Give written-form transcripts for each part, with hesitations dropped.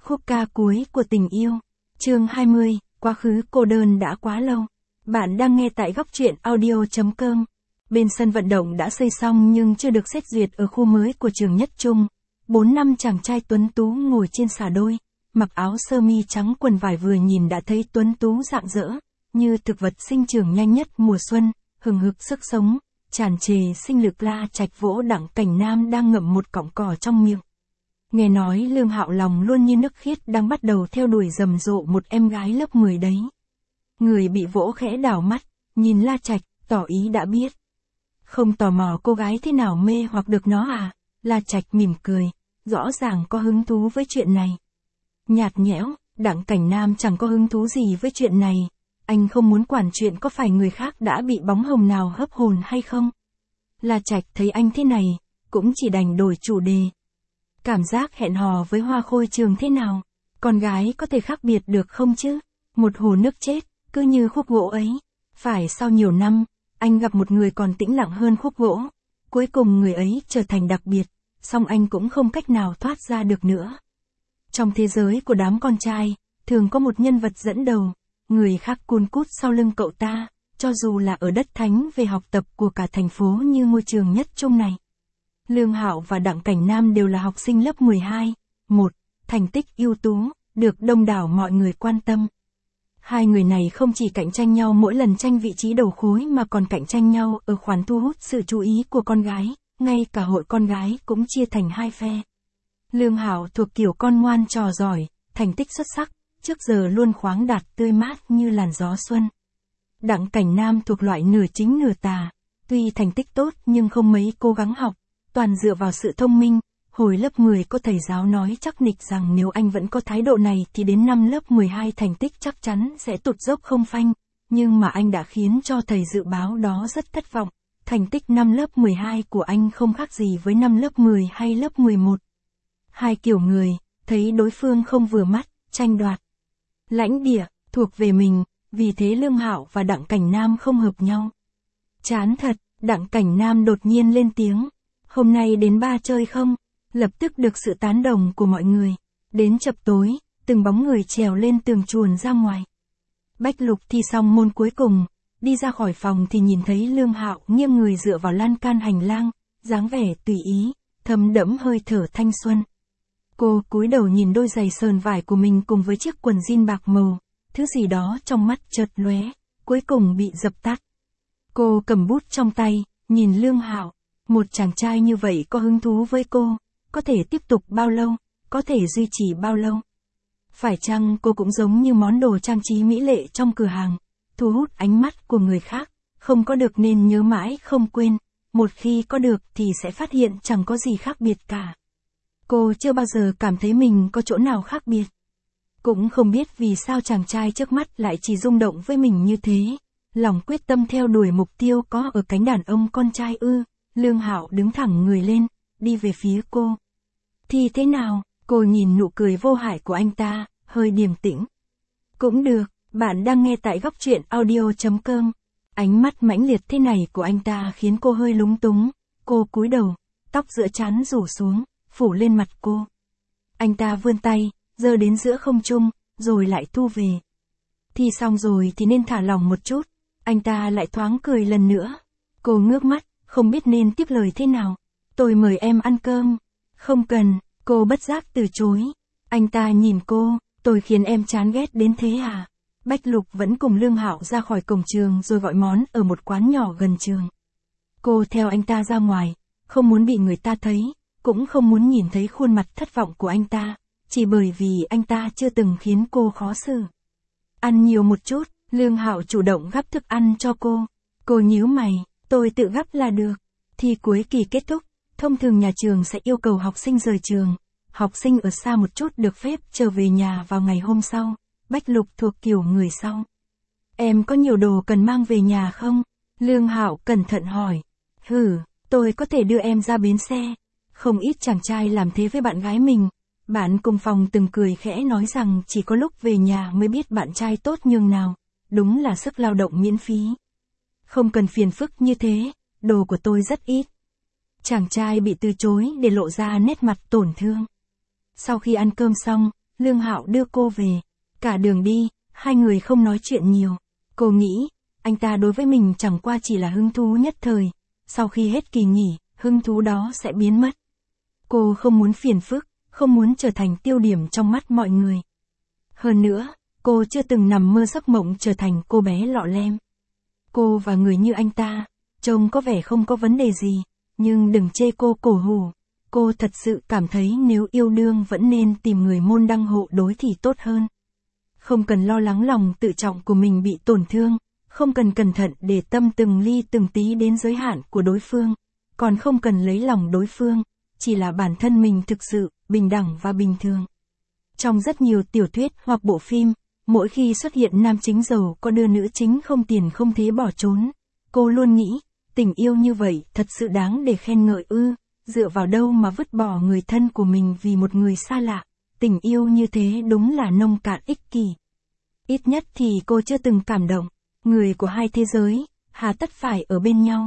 Khúc ca cuối của tình yêu. Chương 20, quá khứ cô đơn đã quá lâu. Bạn đang nghe tại góc truyện audio.com. Bên sân vận động đã xây xong nhưng chưa được xét duyệt ở khu mới của trường Nhất Trung. 4 năm chàng trai tuấn tú ngồi trên xà đôi, mặc áo sơ mi trắng quần vải vừa nhìn đã thấy tuấn tú rạng rỡ, như thực vật sinh trưởng nhanh nhất mùa xuân, hừng hực sức sống, tràn trề sinh lực. La Trạch vỗ Đặng Cảnh Nam đang ngậm một cọng cỏ trong miệng. Nghe nói Lương Hạo lòng luôn như nước khiết đang bắt đầu theo đuổi rầm rộ một em gái lớp 10 đấy. Người bị vỗ khẽ đảo mắt, nhìn La Trạch, tỏ ý đã biết. Không tò mò cô gái thế nào mê hoặc được nó à? La Trạch mỉm cười, rõ ràng có hứng thú với chuyện này. Nhạt nhẽo, Đặng Cảnh Nam chẳng có hứng thú gì với chuyện này. Anh không muốn quản chuyện có phải người khác đã bị bóng hồng nào hấp hồn hay không. La Trạch thấy anh thế này, cũng chỉ đành đổi chủ đề. Cảm giác hẹn hò với Hoa Khôi Trường thế nào? Con gái có thể khác biệt được không chứ? Một hồ nước chết, cứ như khúc gỗ ấy. Phải sau nhiều năm, anh gặp một người còn tĩnh lặng hơn khúc gỗ. Cuối cùng người ấy trở thành đặc biệt, song anh cũng không cách nào thoát ra được nữa. Trong thế giới của đám con trai, thường có một nhân vật dẫn đầu, người khác cun cút sau lưng cậu ta, cho dù là ở đất thánh về học tập của cả thành phố như ngôi trường Nhất Trung này. Lương Hạo và Đặng Cảnh Nam đều là học sinh lớp 12, thành tích ưu tú, được đông đảo mọi người quan tâm. Hai người này không chỉ cạnh tranh nhau mỗi lần tranh vị trí đầu khối mà còn cạnh tranh nhau ở khoản thu hút sự chú ý của con gái, ngay cả hội con gái cũng chia thành hai phe. Lương Hạo thuộc kiểu con ngoan trò giỏi, thành tích xuất sắc, trước giờ luôn khoáng đạt tươi mát như làn gió xuân. Đặng Cảnh Nam thuộc loại nửa chính nửa tà, tuy thành tích tốt nhưng không mấy cố gắng học, toàn dựa vào sự thông minh. Hồi lớp 10 có thầy giáo nói chắc nịch rằng nếu anh vẫn có thái độ này thì đến năm lớp 12 thành tích chắc chắn sẽ tụt dốc không phanh, nhưng mà anh đã khiến cho thầy dự báo đó rất thất vọng. Thành tích năm lớp 12 của anh không khác gì với năm lớp 10 hay lớp 11. Hai kiểu người, thấy đối phương không vừa mắt, tranh đoạt. Lãnh địa, thuộc về mình, vì thế Lương Hạo và Đặng Cảnh Nam không hợp nhau. Chán thật, Đặng Cảnh Nam đột nhiên lên tiếng. Hôm nay đến ba chơi không? Lập tức được sự tán đồng của mọi người. Đến chập tối, từng bóng người trèo lên tường chuồn ra ngoài. Bách Lục thi xong môn cuối cùng, đi ra khỏi phòng thì nhìn thấy Lương Hạo nghiêng người dựa vào lan can hành lang, dáng vẻ tùy ý, thấm đẫm hơi thở thanh xuân. Cô cúi đầu nhìn đôi giày sờn vải của mình cùng với chiếc quần jean bạc màu, thứ gì đó trong mắt chợt lóe, cuối cùng bị dập tắt. Cô cầm bút trong tay, nhìn Lương Hạo, một chàng trai như vậy có hứng thú với cô, có thể tiếp tục bao lâu, có thể duy trì bao lâu. Phải chăng cô cũng giống như món đồ trang trí mỹ lệ trong cửa hàng, thu hút ánh mắt của người khác, không có được nên nhớ mãi không quên, một khi có được thì sẽ phát hiện chẳng có gì khác biệt cả. Cô chưa bao giờ cảm thấy mình có chỗ nào khác biệt. Cũng không biết vì sao chàng trai trước mắt lại chỉ rung động với mình như thế, lòng quyết tâm theo đuổi mục tiêu có ở cánh đàn ông con trai ư. Lương Hạo đứng thẳng người lên, đi về phía cô. Thì thế nào? Cô nhìn nụ cười vô hại của anh ta, hơi điềm tĩnh. Cũng được, bạn đang nghe tại góc truyện audio.com. Ánh mắt mãnh liệt thế này của anh ta khiến cô hơi lúng túng. Cô cúi đầu, tóc giữa trán rủ xuống, phủ lên mặt cô. Anh ta vươn tay, giơ đến giữa không trung, rồi lại thu về. Thì xong rồi thì nên thả lỏng một chút. Anh ta lại thoáng cười lần nữa. Cô ngước mắt, không biết nên tiếp lời thế nào. Tôi mời em ăn cơm. Không cần, cô bất giác từ chối. Anh ta nhìn cô, tôi khiến em chán ghét đến thế à? Bách Lục vẫn cùng Lương Hạo ra khỏi cổng trường rồi gọi món ở một quán nhỏ gần trường. Cô theo anh ta ra ngoài, không muốn bị người ta thấy, cũng không muốn nhìn thấy khuôn mặt thất vọng của anh ta, chỉ bởi vì anh ta chưa từng khiến cô khó xử. Ăn nhiều một chút, Lương Hạo chủ động gắp thức ăn cho cô. Cô nhíu mày, tôi tự gắp là được. Thi cuối kỳ kết thúc, thông thường nhà trường sẽ yêu cầu học sinh rời trường. Học sinh ở xa một chút được phép trở về nhà vào ngày hôm sau. Bách Lục thuộc kiểu người sau. Em có nhiều đồ cần mang về nhà không? Lương Hạo cẩn thận hỏi. Tôi có thể đưa em ra bến xe. Không ít chàng trai làm thế với bạn gái mình. Bạn cùng phòng từng cười khẽ nói rằng chỉ có lúc về nhà mới biết bạn trai tốt nhường nào. Đúng là sức lao động miễn phí. Không cần phiền phức như thế, đồ của tôi rất ít. Chàng trai bị từ chối để lộ ra nét mặt tổn thương. Sau khi ăn cơm xong, Lương Hạo đưa cô về. Cả đường đi, hai người không nói chuyện nhiều. Cô nghĩ, anh ta đối với mình chẳng qua chỉ là hứng thú nhất thời. Sau khi hết kỳ nghỉ, hứng thú đó sẽ biến mất. Cô không muốn phiền phức, không muốn trở thành tiêu điểm trong mắt mọi người. Hơn nữa, cô chưa từng nằm mơ giấc mộng trở thành cô bé lọ lem. Cô và người như anh ta, trông có vẻ không có vấn đề gì, nhưng đừng chê cô cổ hủ. Cô thật sự cảm thấy nếu yêu đương vẫn nên tìm người môn đăng hộ đối thì tốt hơn. Không cần lo lắng lòng tự trọng của mình bị tổn thương, không cần cẩn thận để tâm từng ly từng tí đến giới hạn của đối phương, còn không cần lấy lòng đối phương, chỉ là bản thân mình thực sự, bình đẳng và bình thường. Trong rất nhiều tiểu thuyết hoặc bộ phim, mỗi khi xuất hiện nam chính giàu có đưa nữ chính không tiền không thế bỏ trốn, cô luôn nghĩ, tình yêu như vậy thật sự đáng để khen ngợi ư, dựa vào đâu mà vứt bỏ người thân của mình vì một người xa lạ, tình yêu như thế đúng là nông cạn ích kỷ. Ít nhất thì cô chưa từng cảm động, người của hai thế giới, hà tất phải ở bên nhau.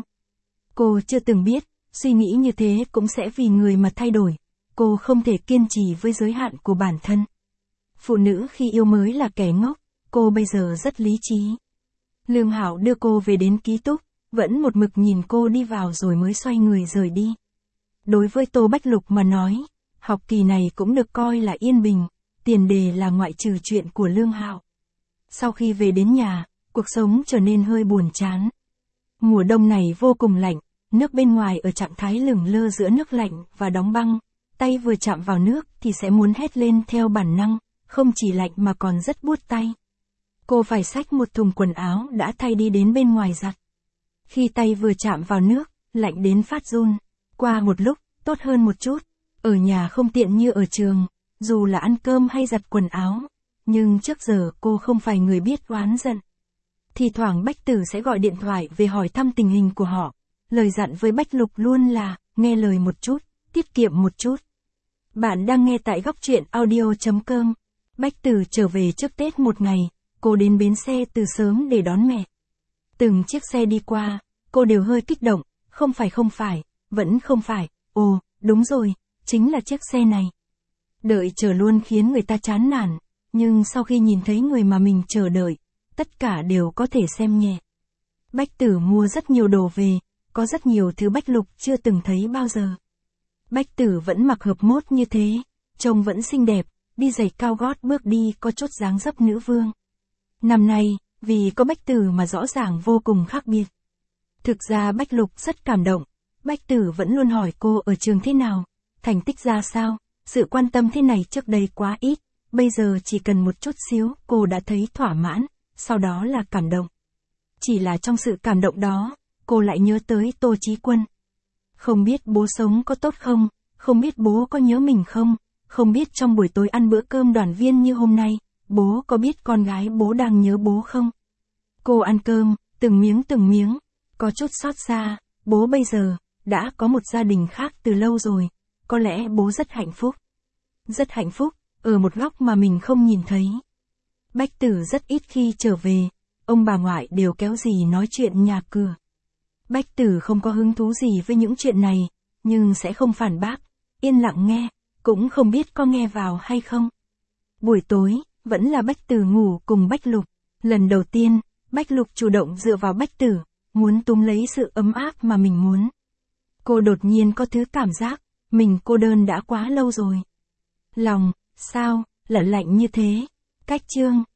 Cô chưa từng biết, suy nghĩ như thế cũng sẽ vì người mà thay đổi, cô không thể kiên trì với giới hạn của bản thân. Phụ nữ khi yêu mới là kẻ ngốc, cô bây giờ rất lý trí. Lương Hạo đưa cô về đến ký túc, vẫn một mực nhìn cô đi vào rồi mới xoay người rời đi. Đối với Tô Bách Lục mà nói, học kỳ này cũng được coi là yên bình, tiền đề là ngoại trừ chuyện của Lương Hạo. Sau khi về đến nhà, cuộc sống trở nên hơi buồn chán. Mùa đông này vô cùng lạnh, nước bên ngoài ở trạng thái lửng lơ giữa nước lạnh và đóng băng, tay vừa chạm vào nước thì sẽ muốn hét lên theo bản năng, không chỉ lạnh mà còn rất buốt tay. Cô phải xách một thùng quần áo đã thay đi đến bên ngoài giặt. Khi tay vừa chạm vào nước, lạnh đến phát run. Qua một lúc, tốt hơn một chút. Ở nhà không tiện như ở trường, dù là ăn cơm hay giặt quần áo. Nhưng trước giờ cô không phải người biết oán giận. Thì thoảng Bách Tử sẽ gọi điện thoại về hỏi thăm tình hình của họ. Lời dặn với Bách Lục luôn là, nghe lời một chút, tiết kiệm một chút. Bạn đang nghe tại góc truyện audio.com. Bách Tử trở về trước Tết một ngày, cô đến bến xe từ sớm để đón mẹ. Từng chiếc xe đi qua, cô đều hơi kích động, không phải, vẫn không phải, ồ, đúng rồi, chính là chiếc xe này. Đợi chờ luôn khiến người ta chán nản, nhưng sau khi nhìn thấy người mà mình chờ đợi, tất cả đều có thể xem nhẹ. Bách Tử mua rất nhiều đồ về, có rất nhiều thứ Bách Lục chưa từng thấy bao giờ. Bách Tử vẫn mặc hợp mốt như thế, trông vẫn xinh đẹp, đi giày cao gót bước đi có chút dáng dấp nữ vương. Năm nay, vì có Bách Tử mà rõ ràng vô cùng khác biệt. Thực ra Bách Lục rất cảm động, Bách Tử vẫn luôn hỏi cô ở trường thế nào, thành tích ra sao, sự quan tâm thế này trước đây quá ít, bây giờ chỉ cần một chút xíu cô đã thấy thỏa mãn, sau đó là cảm động. Chỉ là trong sự cảm động đó, cô lại nhớ tới Tô Chí Quân. Không biết bố sống có tốt không, không biết bố có nhớ mình không, không biết trong buổi tối ăn bữa cơm đoàn viên như hôm nay, bố có biết con gái bố đang nhớ bố không? Cô ăn cơm, từng miếng, có chút xót xa, bố bây giờ, đã có một gia đình khác từ lâu rồi, có lẽ bố rất hạnh phúc. Rất hạnh phúc, ở một góc mà mình không nhìn thấy. Bách Tử rất ít khi trở về, ông bà ngoại đều kéo gì nói chuyện nhà cửa. Bách Tử không có hứng thú gì với những chuyện này, nhưng sẽ không phản bác, yên lặng nghe, cũng không biết có nghe vào hay không. Buổi tối, vẫn là Bách Tử ngủ cùng Bách Lục. Lần đầu tiên, Bách Lục chủ động dựa vào Bách Tử, muốn túm lấy sự ấm áp mà mình muốn. Cô đột nhiên có thứ cảm giác, mình cô đơn đã quá lâu rồi. Lòng, sao, lạnh như thế. Cách chương